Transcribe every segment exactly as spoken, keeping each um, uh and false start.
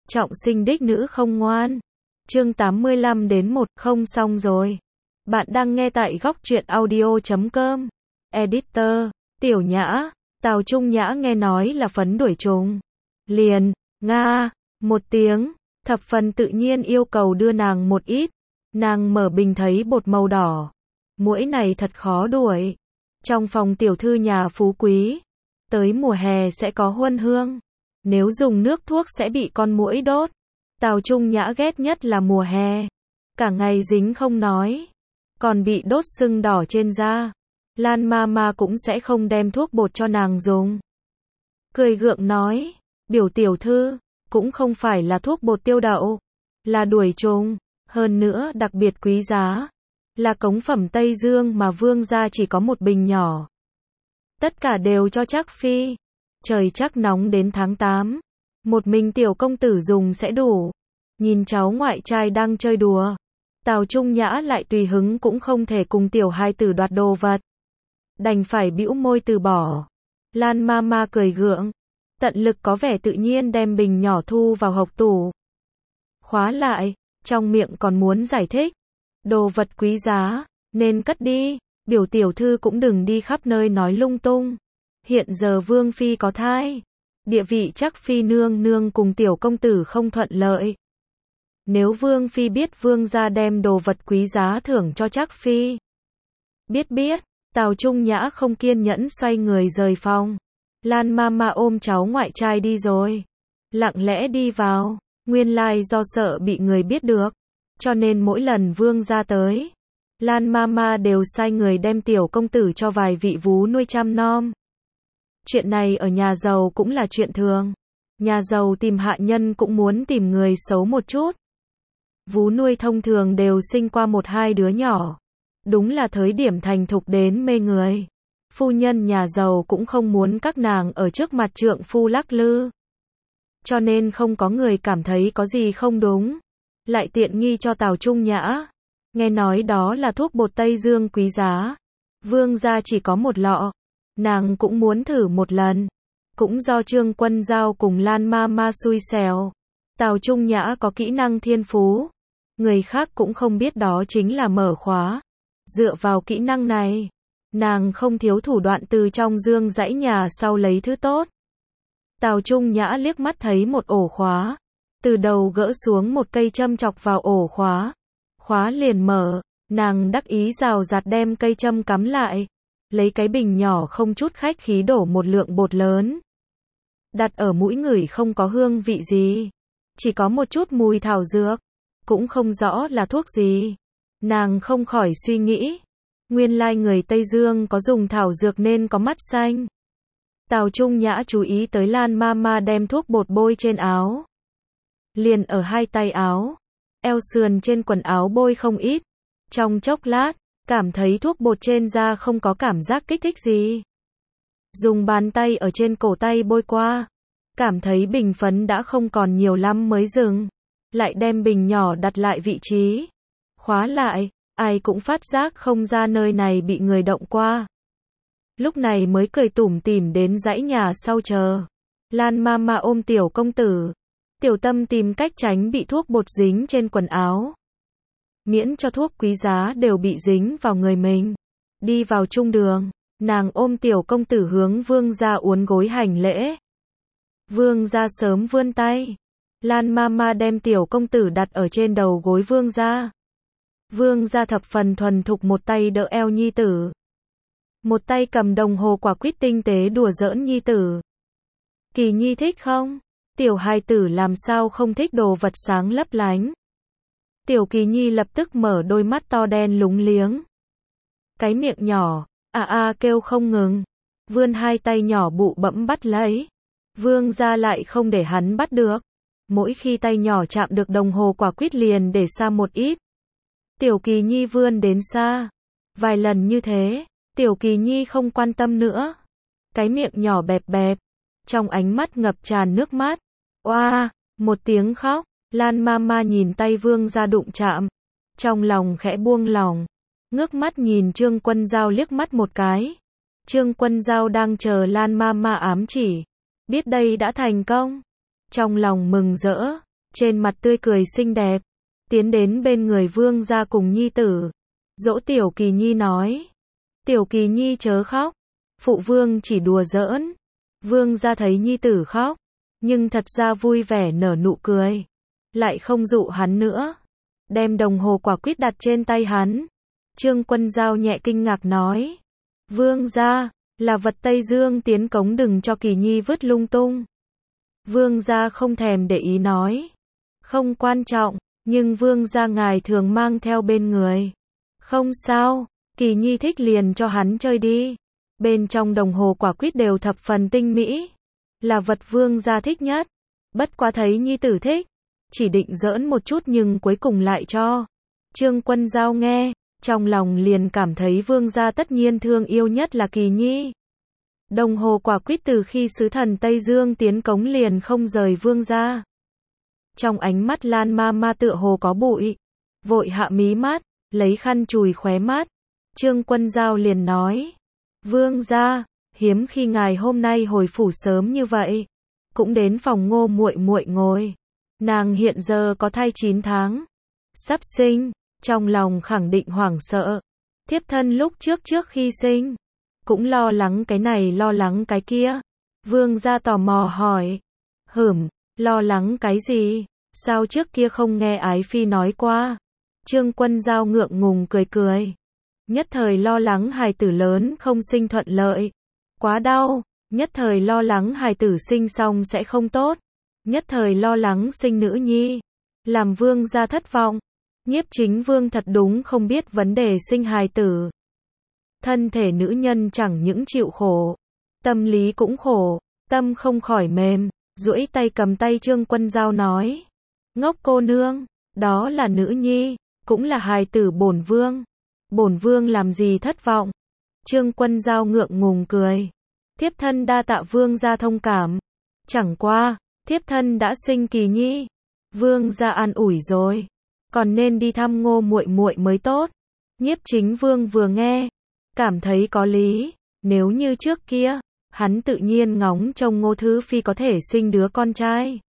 trọng sinh đích nữ không ngoan. Chương tám mươi lăm đến một, không xong rồi. Bạn đang nghe tại góc truyện audio chấm com. Editor, Tiểu Nhã, Tào Trung Nhã nghe nói là phấn đuổi trùng. Liền, nga, một tiếng, thập phần tự nhiên yêu cầu đưa nàng một ít. Nàng mở bình thấy bột màu đỏ. Muỗi này thật khó đuổi. Trong phòng tiểu thư nhà phú quý, tới mùa hè sẽ có huân hương. Nếu dùng nước thuốc sẽ bị con muỗi đốt. Tào Trung Nhã ghét nhất là mùa hè. Cả ngày dính không nói, còn bị đốt sưng đỏ trên da. Lan Mama cũng sẽ không đem thuốc bột cho nàng dùng. Cười gượng nói, biểu tiểu thư, cũng không phải là thuốc bột tiêu đậu, là đuổi trùng, hơn nữa đặc biệt quý giá, là cống phẩm Tây Dương mà vương gia chỉ có một bình nhỏ. Tất cả đều cho Trác Phi. Trời chắc nóng đến tháng tám, một mình tiểu công tử dùng sẽ đủ. Nhìn cháu ngoại trai đang chơi đùa, Tào Trung Nhã lại tùy hứng cũng không thể cùng tiểu hài tử đoạt đồ vật, đành phải bĩu môi từ bỏ. Lan Mama cười gượng, tận lực có vẻ tự nhiên đem bình nhỏ thu vào hộc tủ, khóa lại, trong miệng còn muốn giải thích, đồ vật quý giá, nên cất đi, biểu tiểu thư cũng đừng đi khắp nơi nói lung tung. Hiện giờ vương phi có thai, địa vị Trác Phi nương nương cùng tiểu công tử không thuận lợi. Nếu vương phi biết vương gia đem đồ vật quý giá thưởng cho Trác Phi. Biết biết, Tào Trung Nhã không kiên nhẫn xoay người rời phòng. Lan Mama ôm cháu ngoại trai đi rồi, lặng lẽ đi vào, nguyên lai do sợ bị người biết được, cho nên mỗi lần vương gia tới, Lan Mama đều sai người đem tiểu công tử cho vài vị vú nuôi chăm nom. Chuyện này ở nhà giàu cũng là chuyện thường. Nhà giàu tìm hạ nhân cũng muốn tìm người xấu một chút. Vú nuôi thông thường đều sinh qua một hai đứa nhỏ. Đúng là thời điểm thành thục đến mê người. Phu nhân nhà giàu cũng không muốn các nàng ở trước mặt trượng phu lắc lư. Cho nên không có người cảm thấy có gì không đúng. Lại tiện nghi cho Tào Trung Nhã. Nghe nói đó là thuốc bột Tây Dương quý giá. Vương gia chỉ có một lọ. Nàng cũng muốn thử một lần. Cũng do Trương Quân Giao cùng Lan Mama xui xẻo. Tào Trung Nhã có kỹ năng thiên phú. Người khác cũng không biết đó chính là mở khóa. Dựa vào kỹ năng này, nàng không thiếu thủ đoạn từ trong dương dãy nhà sau lấy thứ tốt. Tào Trung Nhã liếc mắt thấy một ổ khóa. Từ đầu gỡ xuống một cây châm chọc vào ổ khóa. Khóa liền mở. Nàng đắc ý rào rạt đem cây châm cắm lại. Lấy cái bình nhỏ không chút khách khí đổ một lượng bột lớn. Đặt ở mũi ngửi không có hương vị gì. Chỉ có một chút mùi thảo dược. Cũng không rõ là thuốc gì. Nàng không khỏi suy nghĩ. Nguyên lai người Tây Dương có dùng thảo dược nên có mắt xanh. Tào Trung Nhã chú ý tới Lan Mama đem thuốc bột bôi trên áo. Liền ở hai tay áo. Eo sườn trên quần áo bôi không ít. Trong chốc lát, cảm thấy thuốc bột trên da không có cảm giác kích thích gì. Dùng bàn tay ở trên cổ tay bôi qua. Cảm thấy bình phấn đã không còn nhiều lắm mới dừng. Lại đem bình nhỏ đặt lại vị trí. Khóa lại, ai cũng phát giác không ra nơi này bị người động qua. Lúc này mới cười tủm tỉm đến dãy nhà sau chờ. Lan Mama ôm tiểu công tử. Tiểu Tâm tìm cách tránh bị thuốc bột dính trên quần áo. Miễn cho thuốc quý giá đều bị dính vào người mình. Đi vào trung đường, nàng ôm tiểu công tử hướng vương gia uốn gối hành lễ. Vương gia sớm vươn tay. Lan Mama đem tiểu công tử đặt ở trên đầu gối vương gia. Vương gia thập phần thuần thục, một tay đỡ eo nhi tử. Một tay cầm đồng hồ quả quýt tinh tế đùa giỡn nhi tử. Kỳ nhi thích không? Tiểu hài tử làm sao không thích đồ vật sáng lấp lánh. Tiểu Kỳ Nhi lập tức mở đôi mắt to đen lúng liếng. Cái miệng nhỏ, a a kêu không ngừng. Vươn hai tay nhỏ bụ bẫm bắt lấy. Vương gia lại không để hắn bắt được. Mỗi khi tay nhỏ chạm được đồng hồ quả quýt liền để xa một ít. Tiểu Kỳ Nhi vươn đến xa. Vài lần như thế, Tiểu Kỳ Nhi không quan tâm nữa. Cái miệng nhỏ bẹp bẹp. Trong ánh mắt ngập tràn nước mắt. Oa, một tiếng khóc. Lan Mama nhìn tay vương gia đụng chạm. Trong lòng khẽ buông lòng. Ngước mắt nhìn Trương Quân Giao liếc mắt một cái. Trương Quân Giao đang chờ Lan Mama ám chỉ. Biết đây đã thành công. Trong lòng mừng rỡ. trên mặt tươi cười xinh đẹp, tiến đến bên người Vương gia cùng nhi tử, dỗ Tiểu Kỳ Nhi nói, Tiểu Kỳ Nhi chớ khóc, phụ vương chỉ đùa giỡn. Vương gia thấy nhi tử khóc, nhưng thật ra vui vẻ nở nụ cười, lại không dụ hắn nữa, đem đồng hồ quả quýt đặt trên tay hắn. Trương Quân Dao nhẹ kinh ngạc nói, Vương gia, là vật Tây Dương tiến cống, đừng cho Kỳ Nhi vứt lung tung. Vương gia không thèm để ý nói, không quan trọng, nhưng Vương gia ngài thường mang theo bên người. Không sao, Kỳ Nhi thích liền cho hắn chơi đi. Bên trong đồng hồ quả quýt đều thập phần tinh mỹ, là vật Vương gia thích nhất. Bất quá thấy nhi tử thích, chỉ định giỡn một chút nhưng cuối cùng lại cho. Trương Quân Dao nghe, trong lòng liền cảm thấy Vương gia tất nhiên thương yêu nhất là Kỳ Nhi. Đồng hồ quả quýt từ khi sứ thần Tây Dương tiến cống liền không rời Vương gia. Trong ánh mắt Lan ma ma tựa hồ có bụi, vội hạ mí mắt, lấy khăn chùi khóe mắt. Trương Quân Dao liền nói, Vương gia, hiếm khi ngài hôm nay hồi phủ sớm như vậy, cũng đến phòng Ngô muội muội ngồi. Nàng hiện giờ có thai chín tháng, sắp sinh, trong lòng khẳng định hoảng sợ. Thiếp thân lúc trước trước khi sinh, cũng lo lắng cái này lo lắng cái kia. Vương gia tò mò hỏi, hửm, lo lắng cái gì, sao trước kia không nghe Ái Phi nói qua. Trương Quân Dao ngượng ngùng cười cười, nhất thời lo lắng hài tử lớn không sinh thuận lợi, quá đau, nhất thời lo lắng hài tử sinh xong sẽ không tốt, nhất thời lo lắng sinh nữ nhi, làm Vương gia thất vọng. Nhiếp Chính Vương thật đúng không biết vấn đề sinh hài tử. Thân thể nữ nhân chẳng những chịu khổ, tâm lý cũng khổ, tâm không khỏi mềm, duỗi tay cầm tay Trương Quân Dao nói, ngốc cô nương, đó là nữ nhi, cũng là hài tử bổn vương. Bổn vương làm gì thất vọng? Trương Quân Dao ngượng ngùng cười, thiếp thân đa tạ Vương gia thông cảm, chẳng qua, thiếp thân đã sinh Kỳ Nhi. Vương gia an ủi rồi, còn nên đi thăm Ngô muội muội mới tốt. Nhiếp Chính Vương vừa nghe, cảm thấy có lý, nếu như trước kia, hắn tự nhiên ngóng trông Ngô Thứ Phi có thể sinh đứa con trai,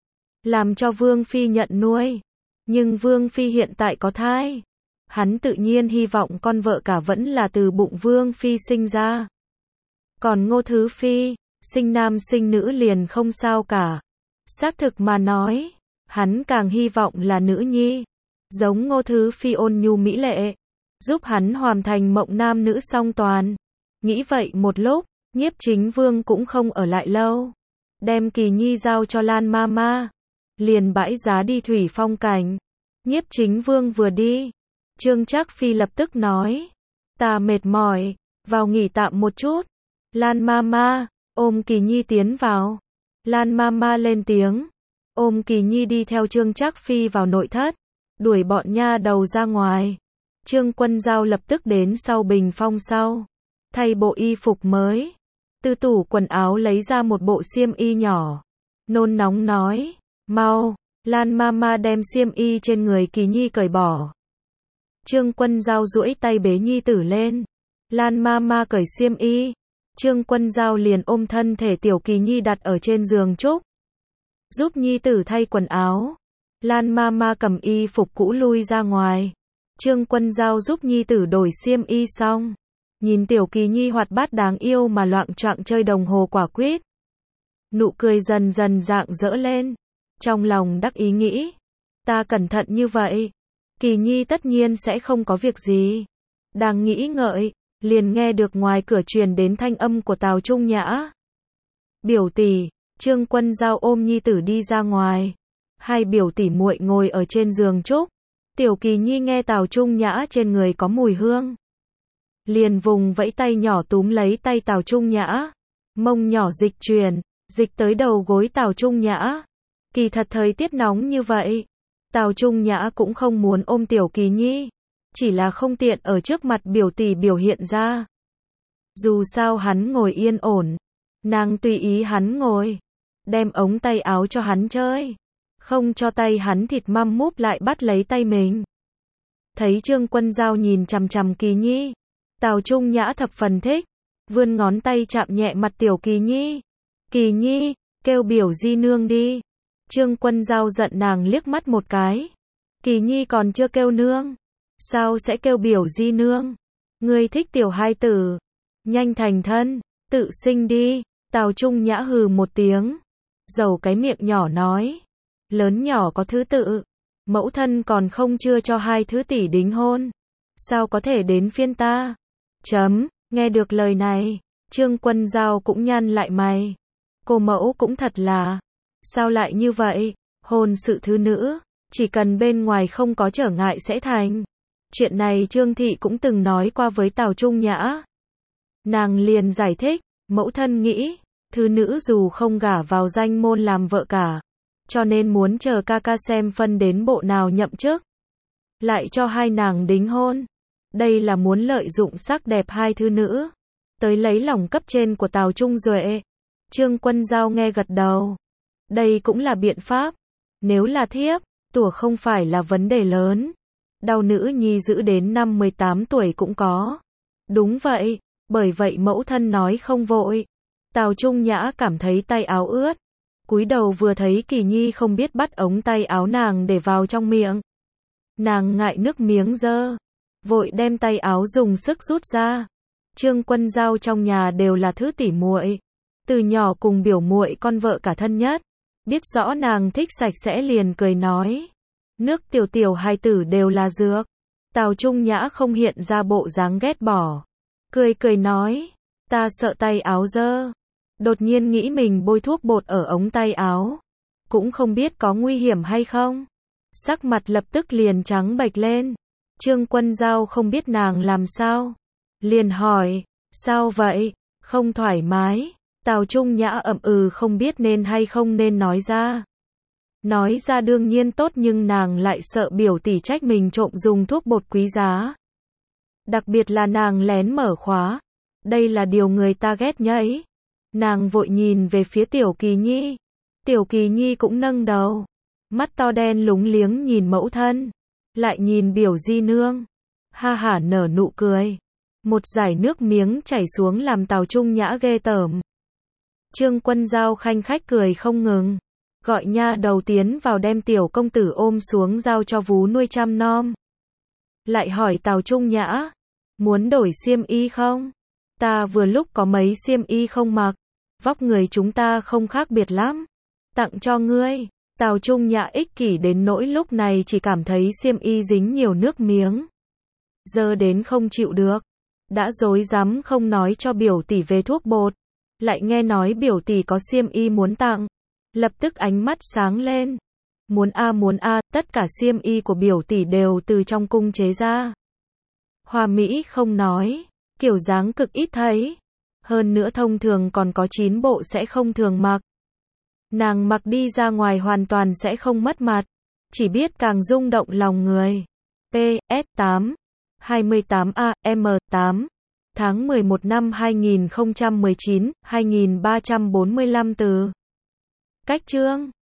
làm cho Vương Phi nhận nuôi, nhưng Vương Phi hiện tại có thai, hắn tự nhiên hy vọng con vợ cả vẫn là từ bụng Vương Phi sinh ra. Còn Ngô Thứ Phi, sinh nam sinh nữ liền không sao cả. Xác thực mà nói, hắn càng hy vọng là nữ nhi, giống Ngô Thứ Phi ôn nhu mỹ lệ, giúp hắn hoàn thành mộng nam nữ song toàn. Nghĩ vậy một lúc, Nhiếp Chính Vương cũng không ở lại lâu, đem Kỳ Nhi giao cho Lan ma ma, liền bãi giá đi thủy phong cảnh. Nhiếp Chính Vương vừa đi, Trương Trác Phi lập tức nói, ta mệt mỏi, vào nghỉ tạm một chút. Lan ma ma, ôm Kỳ Nhi tiến vào. Lan ma ma lên tiếng, ôm Kỳ Nhi đi theo Trương Trác Phi vào nội thất, đuổi bọn nha đầu ra ngoài. Trương Quân Dao lập tức đến sau bình phong sau, thay bộ y phục mới, từ tủ quần áo lấy ra một bộ xiêm y nhỏ, nôn nóng nói, mau. Lan ma ma đem xiêm y trên người Kỳ Nhi cởi bỏ. Trương Quân Dao duỗi tay bế nhi tử lên, Lan ma ma cởi xiêm y, Trương Quân Dao liền ôm thân thể tiểu Kỳ Nhi đặt ở trên giường trúc, giúp nhi tử thay quần áo. Lan ma ma cầm y phục cũ lui ra ngoài, Trương Quân Dao giúp nhi tử đổi xiêm y xong, nhìn tiểu Kỳ Nhi hoạt bát đáng yêu mà loạng choạng chơi đồng hồ quả quýt, nụ cười dần dần rạng rỡ lên, trong lòng đắc ý nghĩ, ta cẩn thận như vậy, Kỳ Nhi tất nhiên sẽ không có việc gì. Đang nghĩ ngợi, liền nghe được ngoài cửa truyền đến thanh âm của Tào Trung Nhã. Biểu tỷ, Trương Quân Dao ôm nhi tử đi ra ngoài, hai biểu tỷ muội ngồi ở trên giường trúc, tiểu Kỳ Nhi nghe Tào Trung Nhã trên người có mùi hương, liền vùng vẫy tay nhỏ túm lấy tay Tào Trung Nhã, mông nhỏ dịch chuyển, dịch tới đầu gối Tào Trung Nhã. Kỳ thật thời tiết nóng như vậy, Tào Trung Nhã cũng không muốn ôm tiểu Kỳ Nhi, chỉ là không tiện ở trước mặt biểu tỷ biểu hiện ra. Dù sao hắn ngồi yên ổn, nàng tùy ý hắn ngồi, đem ống tay áo cho hắn chơi, không cho tay hắn thịt măm múp lại bắt lấy tay mình. Thấy Trương Quân Dao nhìn chằm chằm Kỳ Nhi, Tào Trung Nhã thập phần thích, vươn ngón tay chạm nhẹ mặt tiểu Kỳ Nhi. Kỳ Nhi, kêu biểu di nương đi. Trương Quân Giao giận nàng liếc mắt một cái. Kỳ Nhi còn chưa kêu nương. Sao sẽ kêu biểu di nương? Ngươi thích tiểu hai tử. Nhanh thành thân, tự sinh đi. Tào Trung Nhã hừ một tiếng. Dầu cái miệng nhỏ nói. Lớn nhỏ có thứ tự. Mẫu thân còn không chưa cho hai thứ tỷ đính hôn. Sao có thể đến phiên ta? Chấm, nghe được lời này. Trương Quân Giao cũng nhăn lại mày. Cô mẫu cũng thật là. Sao lại như vậy? Hôn sự thứ nữ. Chỉ cần bên ngoài không có trở ngại sẽ thành. Chuyện này Trương Thị cũng từng nói qua với Tào Trung Nhã. Nàng liền giải thích. Mẫu thân nghĩ. Thứ nữ dù không gả vào danh môn làm vợ cả. Cho nên muốn chờ ca ca xem phân đến bộ nào nhậm chức. Lại cho hai nàng đính hôn. Đây là muốn lợi dụng sắc đẹp hai thứ nữ. Tới lấy lòng cấp trên của Tào Trung Duệ. Trương Quân Giao nghe gật đầu. Đây cũng là biện pháp. Nếu là thiếp, tuổi không phải là vấn đề lớn. Đau nữ nhi giữ đến năm mười tám tuổi cũng có. Đúng vậy, bởi vậy mẫu thân nói không vội. Tào Trung Nhã cảm thấy tay áo ướt. Cúi đầu vừa thấy Kỳ Nhi không biết bắt ống tay áo nàng để vào trong miệng. Nàng ngại nước miếng dơ. Vội đem tay áo dùng sức rút ra. Trương Quân Giao trong nhà đều là thứ tỉ muội. Từ nhỏ cùng biểu muội con vợ cả thân nhất. Biết rõ nàng thích sạch sẽ liền cười nói. Nước tiểu tiểu hai tử đều là dược. Tào Trung Nhã không hiện ra bộ dáng ghét bỏ. Cười cười nói. Ta sợ tay áo dơ. Đột nhiên nghĩ mình bôi thuốc bột ở ống tay áo. Cũng không biết có nguy hiểm hay không. Sắc mặt lập tức liền trắng bệch lên. Trương Quân Giao không biết nàng làm sao. Liền hỏi. Sao vậy? Không thoải mái. Tào Trung Nhã ậm ừ không biết nên hay không nên nói ra. Nói ra đương nhiên tốt nhưng nàng lại sợ biểu tỷ trách mình trộm dùng thuốc bột quý giá. Đặc biệt là nàng lén mở khóa. Đây là điều người ta ghét nhẫy. Nàng vội nhìn về phía Tiểu Kỳ Nhi. Tiểu Kỳ Nhi cũng nâng đầu. Mắt to đen lúng liếng nhìn mẫu thân. Lại nhìn biểu di nương. Ha hả nở nụ cười. Một dải nước miếng chảy xuống làm Tào Trung Nhã ghê tởm. Trương Quân Giao khanh khách cười không ngừng. Gọi nha đầu tiến vào đem tiểu công tử ôm xuống giao cho vú nuôi chăm nom. Lại hỏi Tào Trung Nhã. Muốn đổi xiêm y không? Ta vừa lúc có mấy xiêm y không mặc. Vóc người chúng ta không khác biệt lắm. Tặng cho ngươi. Tào Trung Nhã ích kỷ đến nỗi lúc này chỉ cảm thấy xiêm y dính nhiều nước miếng. Giờ đến không chịu được. Đã dối dám không nói cho biểu tỷ về thuốc bột. Lại nghe nói biểu tỷ có xiêm y muốn tặng. Lập tức ánh mắt sáng lên. Muốn a muốn a, tất cả xiêm y của biểu tỷ đều từ trong cung chế ra. Hoa mỹ không nói. Kiểu dáng cực ít thấy. Hơn nữa thông thường còn có chín bộ sẽ không thường mặc. Nàng mặc đi ra ngoài hoàn toàn sẽ không mất mặt. Chỉ biết càng rung động lòng người. P S tám hai mươi tám A M tám Tháng mười một năm hai nghìn không trăm mười chín, hai nghìn ba trăm bốn mươi lăm từ. Cách chương